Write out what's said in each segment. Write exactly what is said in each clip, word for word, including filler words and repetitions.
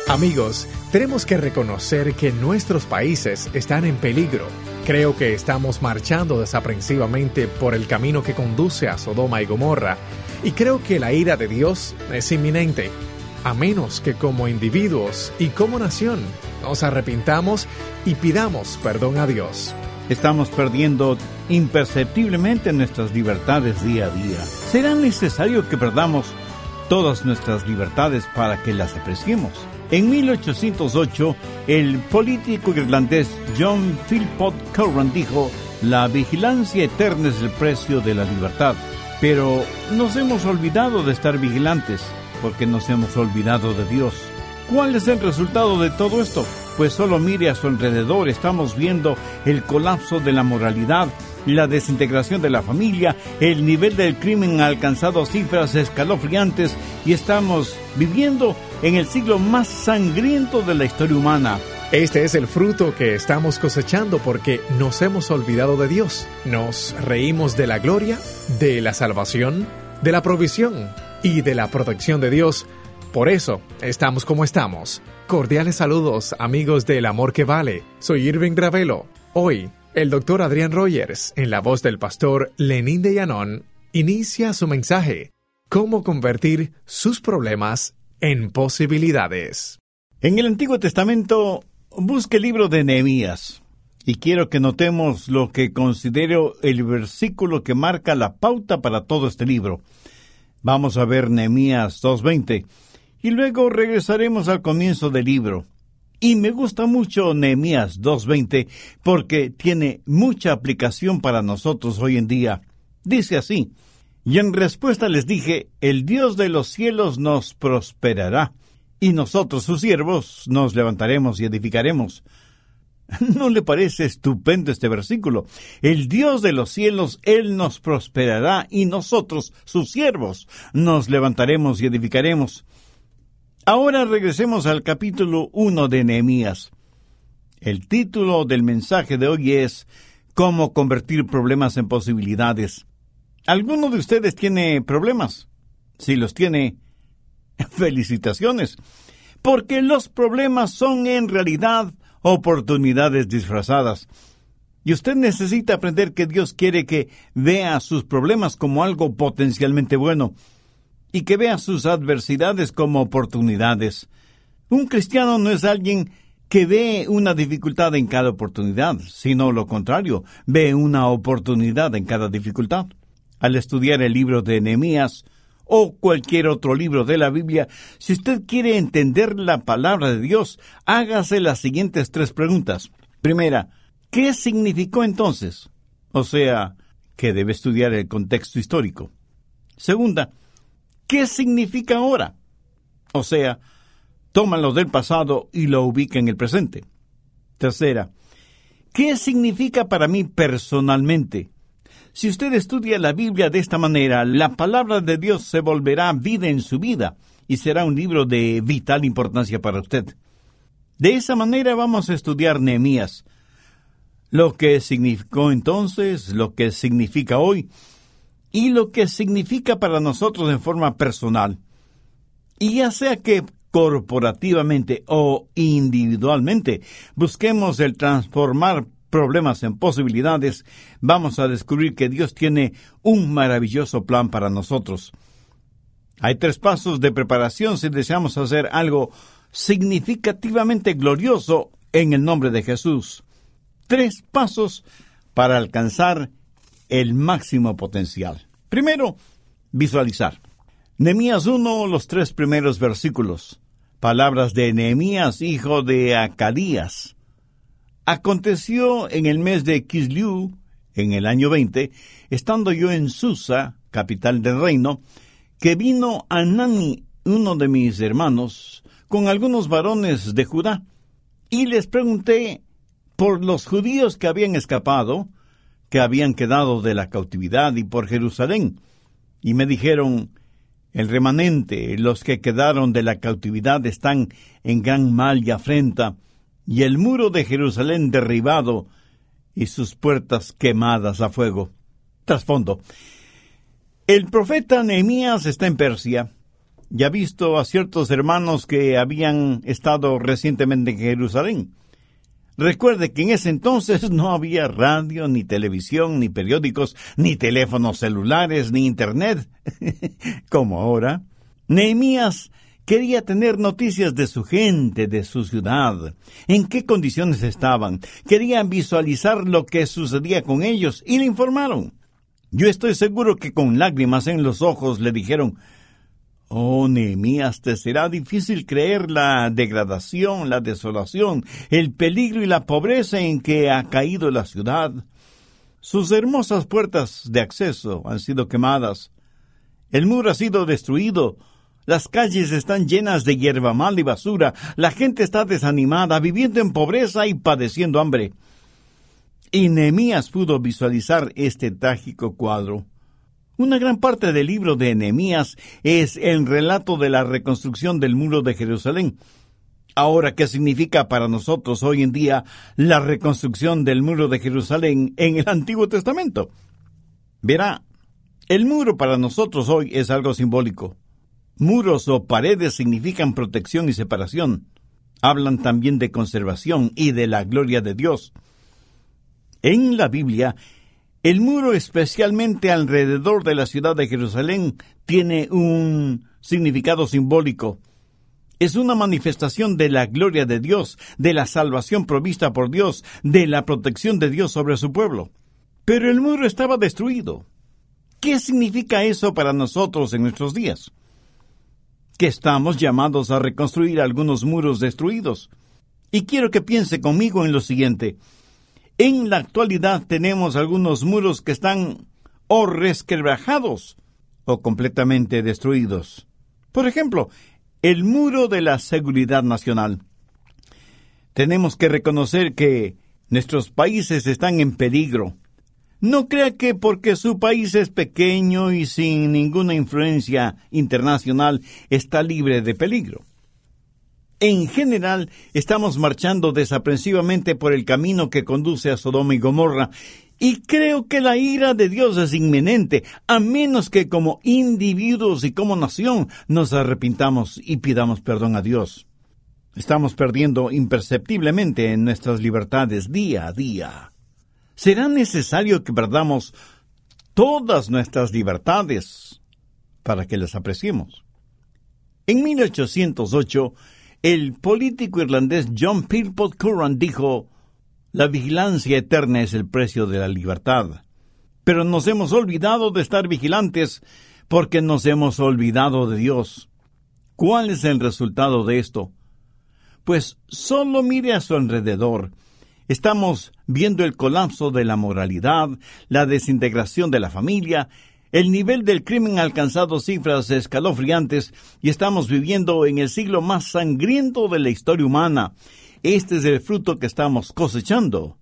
Amigos, tenemos que reconocer que nuestros países están en peligro. Creo que estamos marchando desaprensivamente por el camino que conduce a Sodoma y Gomorra, y creo que la ira de Dios es inminente, a menos que como individuos y como nación nos arrepintamos y pidamos perdón a Dios. Estamos perdiendo imperceptiblemente nuestras libertades día a día. ¿Será necesario que perdamos todas nuestras libertades para que las apreciemos? En mil ochocientos ocho, el político irlandés John Philpot Curran dijo: la vigilancia eterna es el precio de la libertad. Pero nos hemos olvidado de estar vigilantes, porque nos hemos olvidado de Dios. ¿Cuál es el resultado de todo esto? Pues solo mire a su alrededor. Estamos viendo el colapso de la moralidad, la desintegración de la familia, el nivel del crimen ha alcanzado cifras escalofriantes y estamos viviendo en el siglo más sangriento de la historia humana. Este es el fruto que estamos cosechando porque nos hemos olvidado de Dios. Nos reímos de la gloria, de la salvación, de la provisión y de la protección de Dios. Por eso estamos como estamos. Cordiales saludos, amigos del Amor que Vale. Soy Irving Ravelo. Hoy, el doctor Adrián Rogers, en la voz del pastor Lenín de Llanón, inicia su mensaje: ¿Cómo convertir sus problemas en posibilidades? En el Antiguo Testamento, busque el libro de Nehemías. Y quiero que notemos lo que considero el versículo que marca la pauta para todo este libro. Vamos a ver Nehemías dos veinte. Y luego regresaremos al comienzo del libro. Y me gusta mucho Nehemías dos veinte porque tiene mucha aplicación para nosotros hoy en día. Dice así: y en respuesta les dije, el Dios de los cielos nos prosperará, y nosotros sus siervos nos levantaremos y edificaremos. ¿No le parece estupendo este versículo? El Dios de los cielos, Él nos prosperará, y nosotros sus siervos nos levantaremos y edificaremos. Ahora regresemos al capítulo uno de Nehemías. El título del mensaje de hoy es ¿Cómo convertir problemas en posibilidades? ¿Alguno de ustedes tiene problemas? Si los tiene, felicitaciones, porque los problemas son en realidad oportunidades disfrazadas. Y usted necesita aprender que Dios quiere que vea sus problemas como algo potencialmente bueno, y que vea sus adversidades como oportunidades. Un cristiano no es alguien que ve una dificultad en cada oportunidad, sino lo contrario, ve una oportunidad en cada dificultad. Al estudiar el libro de Nehemías o cualquier otro libro de la Biblia, si usted quiere entender la palabra de Dios, hágase las siguientes tres preguntas. Primera, ¿qué significó entonces? O sea, que debe estudiar el contexto histórico. Segunda, ¿qué significa ahora? O sea, toma lo del pasado y lo ubica en el presente. Tercera, ¿qué significa para mí personalmente? Si usted estudia la Biblia de esta manera, la palabra de Dios se volverá vida en su vida y será un libro de vital importancia para usted. De esa manera vamos a estudiar Nehemías. Lo que significó entonces, lo que significa hoy, y lo que significa para nosotros en forma personal. Y ya sea que corporativamente o individualmente busquemos el transformar problemas en posibilidades, vamos a descubrir que Dios tiene un maravilloso plan para nosotros. Hay tres pasos de preparación si deseamos hacer algo significativamente glorioso en el nombre de Jesús. Tres pasos para alcanzar el máximo potencial. Primero, visualizar. Nehemías uno, los tres primeros versículos. Palabras de Nehemías, hijo de Acalías. Aconteció en el mes de Kislev, en el año veinte, estando yo en Susa, capital del reino, que vino Anani, uno de mis hermanos, con algunos varones de Judá, y les pregunté por los judíos que habían escapado, que habían quedado de la cautividad, y por Jerusalén. Y me dijeron, el remanente, los que quedaron de la cautividad, están en gran mal y afrenta, y el muro de Jerusalén derribado, y sus puertas quemadas a fuego. Trasfondo. El profeta Nehemías está en Persia, ya visto a ciertos hermanos que habían estado recientemente en Jerusalén. Recuerde que en ese entonces no había radio, ni televisión, ni periódicos, ni teléfonos celulares, ni internet, como ahora. Nehemías quería tener noticias de su gente, de su ciudad, en qué condiciones estaban. Querían visualizar lo que sucedía con ellos y le informaron. Yo estoy seguro que con lágrimas en los ojos le dijeron: «Oh, Nehemías, te será difícil creer la degradación, la desolación, el peligro y la pobreza en que ha caído la ciudad. Sus hermosas puertas de acceso han sido quemadas. El muro ha sido destruido. Las calles están llenas de hierba mala y basura. La gente está desanimada, viviendo en pobreza y padeciendo hambre». Y Nehemías pudo visualizar este trágico cuadro. Una gran parte del libro de Nehemías es el relato de la reconstrucción del muro de Jerusalén. Ahora, ¿qué significa para nosotros hoy en día la reconstrucción del muro de Jerusalén en el Antiguo Testamento? Verá, el muro para nosotros hoy es algo simbólico. Muros o paredes significan protección y separación. Hablan también de conservación y de la gloria de Dios. En la Biblia, el muro, especialmente alrededor de la ciudad de Jerusalén, tiene un significado simbólico. Es una manifestación de la gloria de Dios, de la salvación provista por Dios, de la protección de Dios sobre su pueblo. Pero el muro estaba destruido. ¿Qué significa eso para nosotros en nuestros días? Que estamos llamados a reconstruir algunos muros destruidos. Y quiero que piense conmigo en lo siguiente. En la actualidad tenemos algunos muros que están o resquebrajados o completamente destruidos. Por ejemplo, el muro de la seguridad nacional. Tenemos que reconocer que nuestros países están en peligro. No crea que porque su país es pequeño y sin ninguna influencia internacional está libre de peligro. En general, estamos marchando desaprensivamente por el camino que conduce a Sodoma y Gomorra, y creo que la ira de Dios es inminente, a menos que como individuos y como nación nos arrepintamos y pidamos perdón a Dios. Estamos perdiendo imperceptiblemente en nuestras libertades día a día. Será necesario que perdamos todas nuestras libertades para que las apreciemos. En mil ochocientos ocho, el político irlandés John Philpot Curran dijo: «La vigilancia eterna es el precio de la libertad». Pero nos hemos olvidado de estar vigilantes porque nos hemos olvidado de Dios. ¿Cuál es el resultado de esto? Pues solo mire a su alrededor. Estamos viendo el colapso de la moralidad, la desintegración de la familia. El nivel del crimen ha alcanzado cifras escalofriantes y estamos viviendo en el siglo más sangriento de la historia humana. Este es el fruto que estamos cosechando,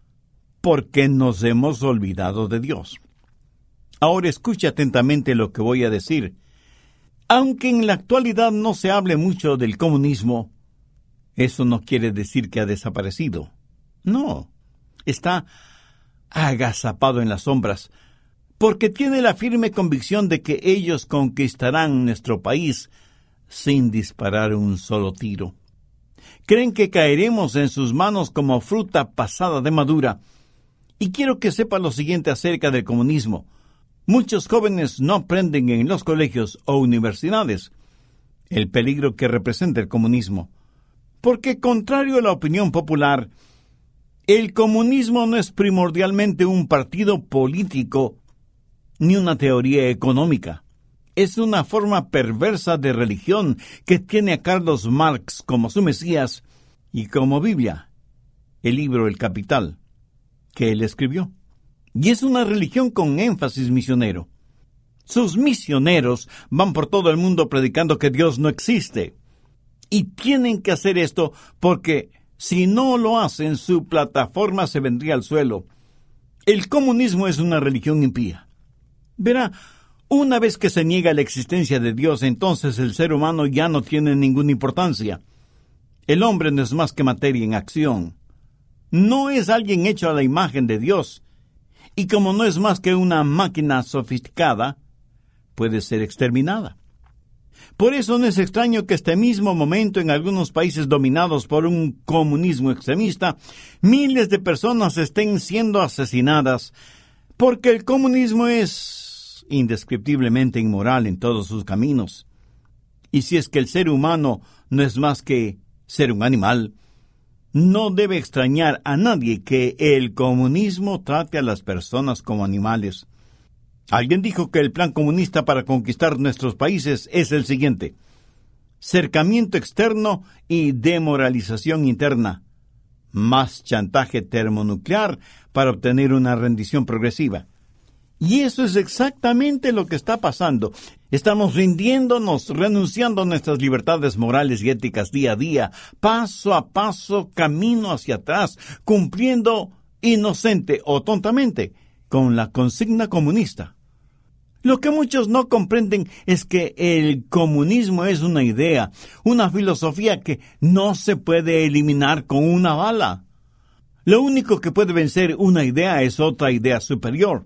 porque nos hemos olvidado de Dios. Ahora escuche atentamente lo que voy a decir. Aunque en la actualidad no se hable mucho del comunismo, eso no quiere decir que ha desaparecido. No, está agazapado en las sombras, porque tiene la firme convicción de que ellos conquistarán nuestro país sin disparar un solo tiro. Creen que caeremos en sus manos como fruta pasada de madura. Y quiero que sepa lo siguiente acerca del comunismo. Muchos jóvenes no aprenden en los colegios o universidades el peligro que representa el comunismo, porque contrario a la opinión popular, el comunismo no es primordialmente un partido político ni una teoría económica. Es una forma perversa de religión que tiene a Carlos Marx como su Mesías y como Biblia, el libro El Capital, que él escribió. Y es una religión con énfasis misionero. Sus misioneros van por todo el mundo predicando que Dios no existe. Y tienen que hacer esto porque si no lo hacen, su plataforma se vendría al suelo. El comunismo es una religión impía. Verá, una vez que se niega la existencia de Dios, entonces el ser humano ya no tiene ninguna importancia. El hombre no es más que materia en acción. No es alguien hecho a la imagen de Dios. Y como no es más que una máquina sofisticada, puede ser exterminada. Por eso no es extraño que este mismo momento en algunos países dominados por un comunismo extremista, miles de personas estén siendo asesinadas, porque el comunismo es indescriptiblemente inmoral en todos sus caminos. Y si es que el ser humano no es más que ser un animal, no debe extrañar a nadie que el comunismo trate a las personas como animales. Alguien dijo que el plan comunista para conquistar nuestros países es el siguiente: cercamiento externo y demoralización interna, más chantaje termonuclear para obtener una rendición progresiva. Y eso es exactamente lo que está pasando. Estamos rindiéndonos, renunciando a nuestras libertades morales y éticas día a día, paso a paso, camino hacia atrás, cumpliendo inocente o tontamente con la consigna comunista. Lo que muchos no comprenden es que el comunismo es una idea, una filosofía que no se puede eliminar con una bala. Lo único que puede vencer una idea es otra idea superior.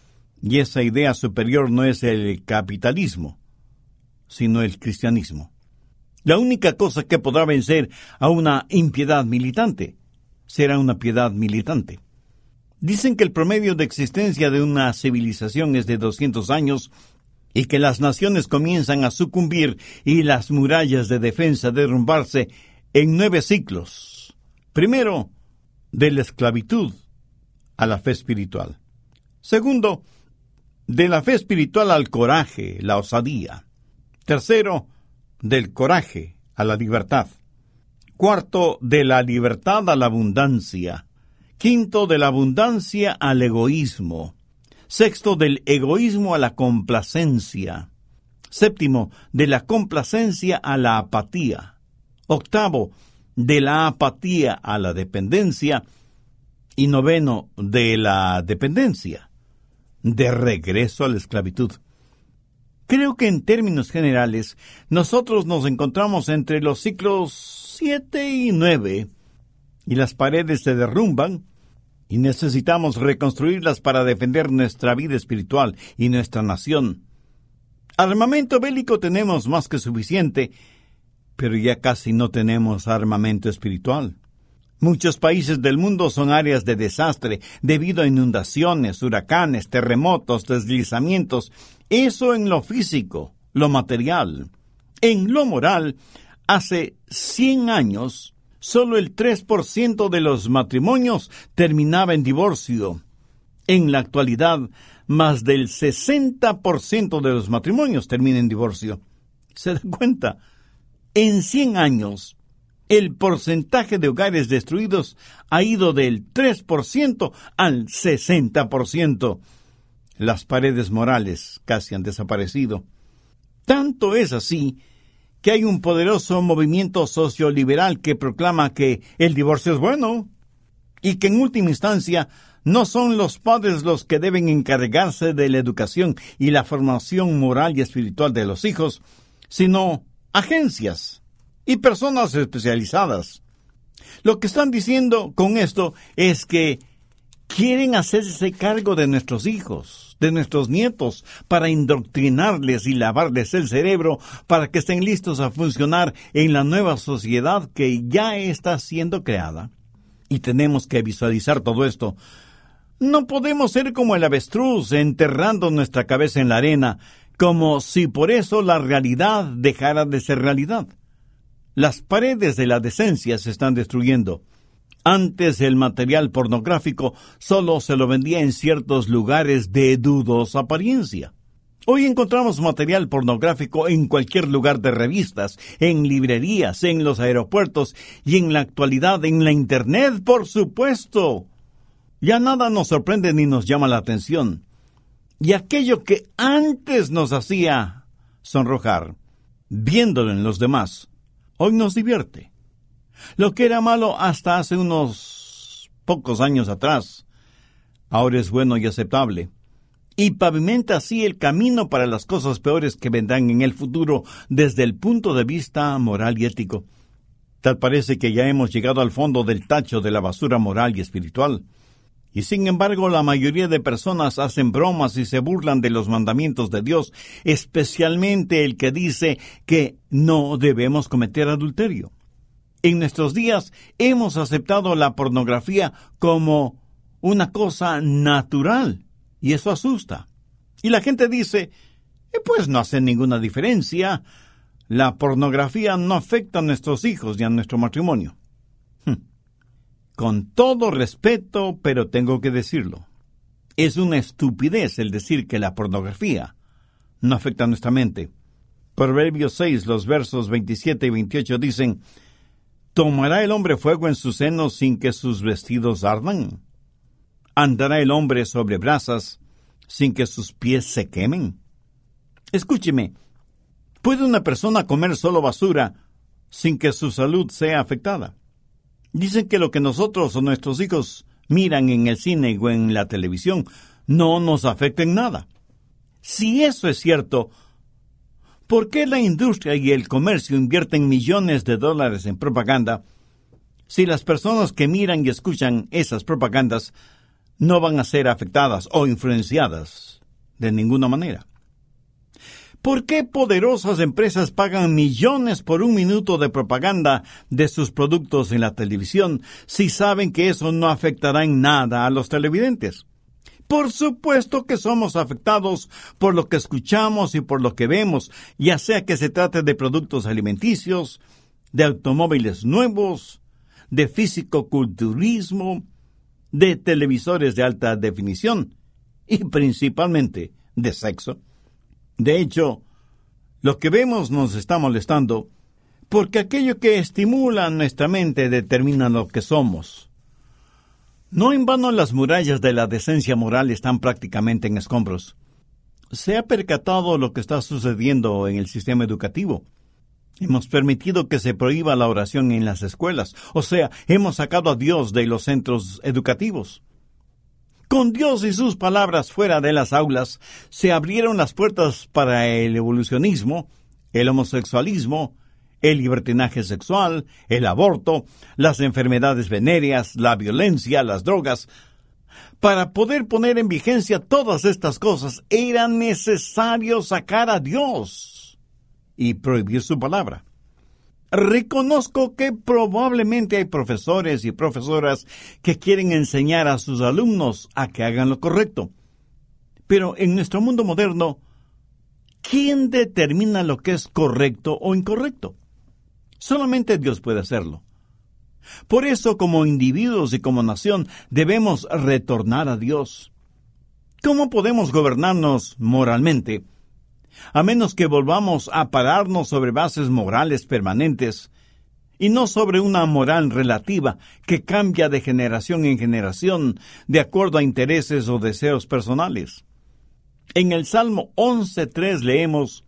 Y esa idea superior no es el capitalismo, sino el cristianismo. La única cosa que podrá vencer a una impiedad militante será una piedad militante. Dicen que el promedio de existencia de una civilización es de doscientos años y que las naciones comienzan a sucumbir y las murallas de defensa derrumbarse en nueve ciclos. Primero, de la esclavitud a la fe espiritual. Segundo, de la fe espiritual al coraje, la osadía. Tercero, del coraje a la libertad. Cuarto, de la libertad a la abundancia. Quinto, de la abundancia al egoísmo. Sexto, del egoísmo a la complacencia. Séptimo, de la complacencia a la apatía. Octavo, de la apatía a la dependencia. Y noveno, de la dependencia de regreso a la esclavitud. Creo que en términos generales, nosotros nos encontramos entre los ciclos siete y nueve, y las paredes se derrumban, y necesitamos reconstruirlas para defender nuestra vida espiritual y nuestra nación. Armamento bélico tenemos más que suficiente, pero ya casi no tenemos armamento espiritual. Muchos países del mundo son áreas de desastre debido a inundaciones, huracanes, terremotos, deslizamientos. Eso en lo físico, lo material. En lo moral, hace cien años, solo el tres por ciento de los matrimonios terminaba en divorcio. En la actualidad, más del sesenta por ciento de los matrimonios termina en divorcio. ¿Se dan cuenta? En cien años, el porcentaje de hogares destruidos ha ido del tres por ciento al sesenta por ciento. Las paredes morales casi han desaparecido. Tanto es así que hay un poderoso movimiento socioliberal que proclama que el divorcio es bueno y que en última instancia no son los padres los que deben encargarse de la educación y la formación moral y espiritual de los hijos, sino agencias y personas especializadas. Lo que están diciendo con esto es que quieren hacerse cargo de nuestros hijos, de nuestros nietos, para indoctrinarles y lavarles el cerebro para que estén listos a funcionar en la nueva sociedad que ya está siendo creada. Y tenemos que visualizar todo esto. No podemos ser como el avestruz enterrando nuestra cabeza en la arena, como si por eso la realidad dejara de ser realidad. Las paredes de la decencia se están destruyendo. Antes el material pornográfico solo se lo vendía en ciertos lugares de dudosa apariencia. Hoy encontramos material pornográfico en cualquier lugar de revistas, en librerías, en los aeropuertos y en la actualidad en la Internet, por supuesto. Ya nada nos sorprende ni nos llama la atención. Y aquello que antes nos hacía sonrojar, viéndolo en los demás, hoy nos divierte. Lo que era malo hasta hace unos pocos años atrás, ahora es bueno y aceptable, y pavimenta así el camino para las cosas peores que vendrán en el futuro desde el punto de vista moral y ético. Tal parece que ya hemos llegado al fondo del tacho de la basura moral y espiritual. Y sin embargo, la mayoría de personas hacen bromas y se burlan de los mandamientos de Dios, especialmente el que dice que no debemos cometer adulterio. En nuestros días hemos aceptado la pornografía como una cosa natural, y eso asusta. Y la gente dice, eh, pues no hace ninguna diferencia. La pornografía no afecta a nuestros hijos ni a nuestro matrimonio. Hm. Con todo respeto, pero tengo que decirlo. Es una estupidez el decir que la pornografía no afecta a nuestra mente. Proverbios seis, los versos veintisiete y veintiocho dicen, ¿tomará el hombre fuego en sus senos sin que sus vestidos ardan? ¿Andará el hombre sobre brasas sin que sus pies se quemen? Escúcheme, ¿puede una persona comer solo basura sin que su salud sea afectada? Dicen que lo que nosotros o nuestros hijos miran en el cine o en la televisión no nos afecta en nada. Si eso es cierto, ¿por qué la industria y el comercio invierten millones de dólares en propaganda si las personas que miran y escuchan esas propagandas no van a ser afectadas o influenciadas de ninguna manera? ¿Por qué poderosas empresas pagan millones por un minuto de propaganda de sus productos en la televisión si saben que eso no afectará en nada a los televidentes? Por supuesto que somos afectados por lo que escuchamos y por lo que vemos, ya sea que se trate de productos alimenticios, de automóviles nuevos, de fisicoculturismo, de televisores de alta definición y principalmente de sexo. De hecho, lo que vemos nos está molestando porque aquello que estimula nuestra mente determina lo que somos. No en vano las murallas de la decencia moral están prácticamente en escombros. ¿Se ha percatado lo que está sucediendo en el sistema educativo? Hemos permitido que se prohíba la oración en las escuelas, o sea, hemos sacado a Dios de los centros educativos. Con Dios y sus palabras fuera de las aulas, se abrieron las puertas para el evolucionismo, el homosexualismo, el libertinaje sexual, el aborto, las enfermedades venéreas, la violencia, las drogas. Para poder poner en vigencia todas estas cosas, era necesario sacar a Dios y prohibir su palabra. Reconozco que probablemente hay profesores y profesoras que quieren enseñar a sus alumnos a que hagan lo correcto. Pero en nuestro mundo moderno, ¿quién determina lo que es correcto o incorrecto? Solamente Dios puede hacerlo. Por eso, como individuos y como nación, debemos retornar a Dios. ¿Cómo podemos gobernarnos moralmente a menos que volvamos a pararnos sobre bases morales permanentes y no sobre una moral relativa que cambia de generación en generación de acuerdo a intereses o deseos personales? En el Salmo once tres leemos,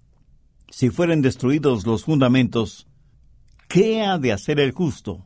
si fueren destruidos los fundamentos, ¿qué ha de hacer el justo?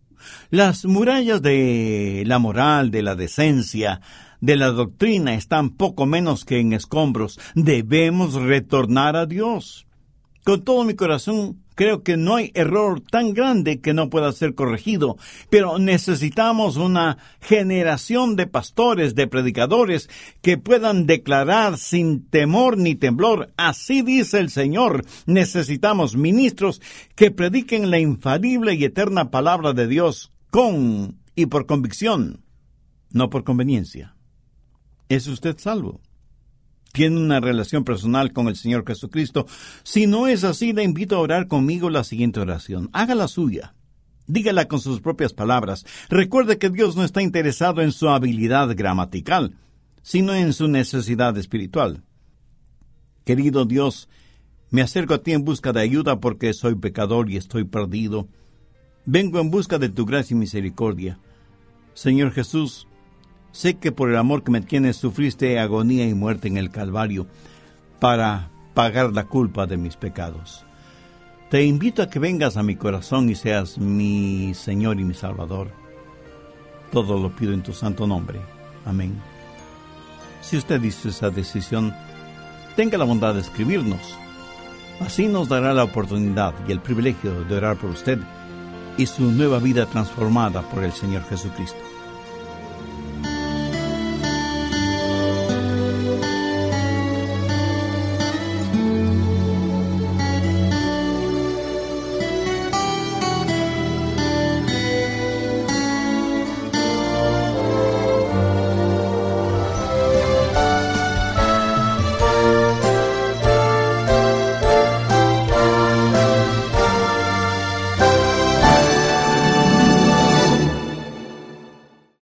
Las murallas de la moral, de la decencia, de la doctrina están poco menos que en escombros. Debemos retornar a Dios. Con todo mi corazón, creo que no hay error tan grande que no pueda ser corregido, pero necesitamos una generación de pastores, de predicadores, que puedan declarar sin temor ni temblor, así dice el Señor. Necesitamos ministros que prediquen la infalible y eterna palabra de Dios con y por convicción, no por conveniencia. ¿Es usted salvo? ¿Tiene una relación personal con el Señor Jesucristo? Si no es así, le invito a orar conmigo la siguiente oración. Hágala suya. Dígala con sus propias palabras. Recuerde que Dios no está interesado en su habilidad gramatical, sino en su necesidad espiritual. Querido Dios, me acerco a ti en busca de ayuda porque soy pecador y estoy perdido. Vengo en busca de tu gracia y misericordia. Señor Jesús, sé que por el amor que me tienes sufriste agonía y muerte en el Calvario para pagar la culpa de mis pecados. Te invito a que vengas a mi corazón y seas mi Señor y mi Salvador. Todo lo pido en tu santo nombre. Amén. Si usted hizo esa decisión, tenga la bondad de escribirnos. Así nos dará la oportunidad y el privilegio de orar por usted y su nueva vida transformada por el Señor Jesucristo.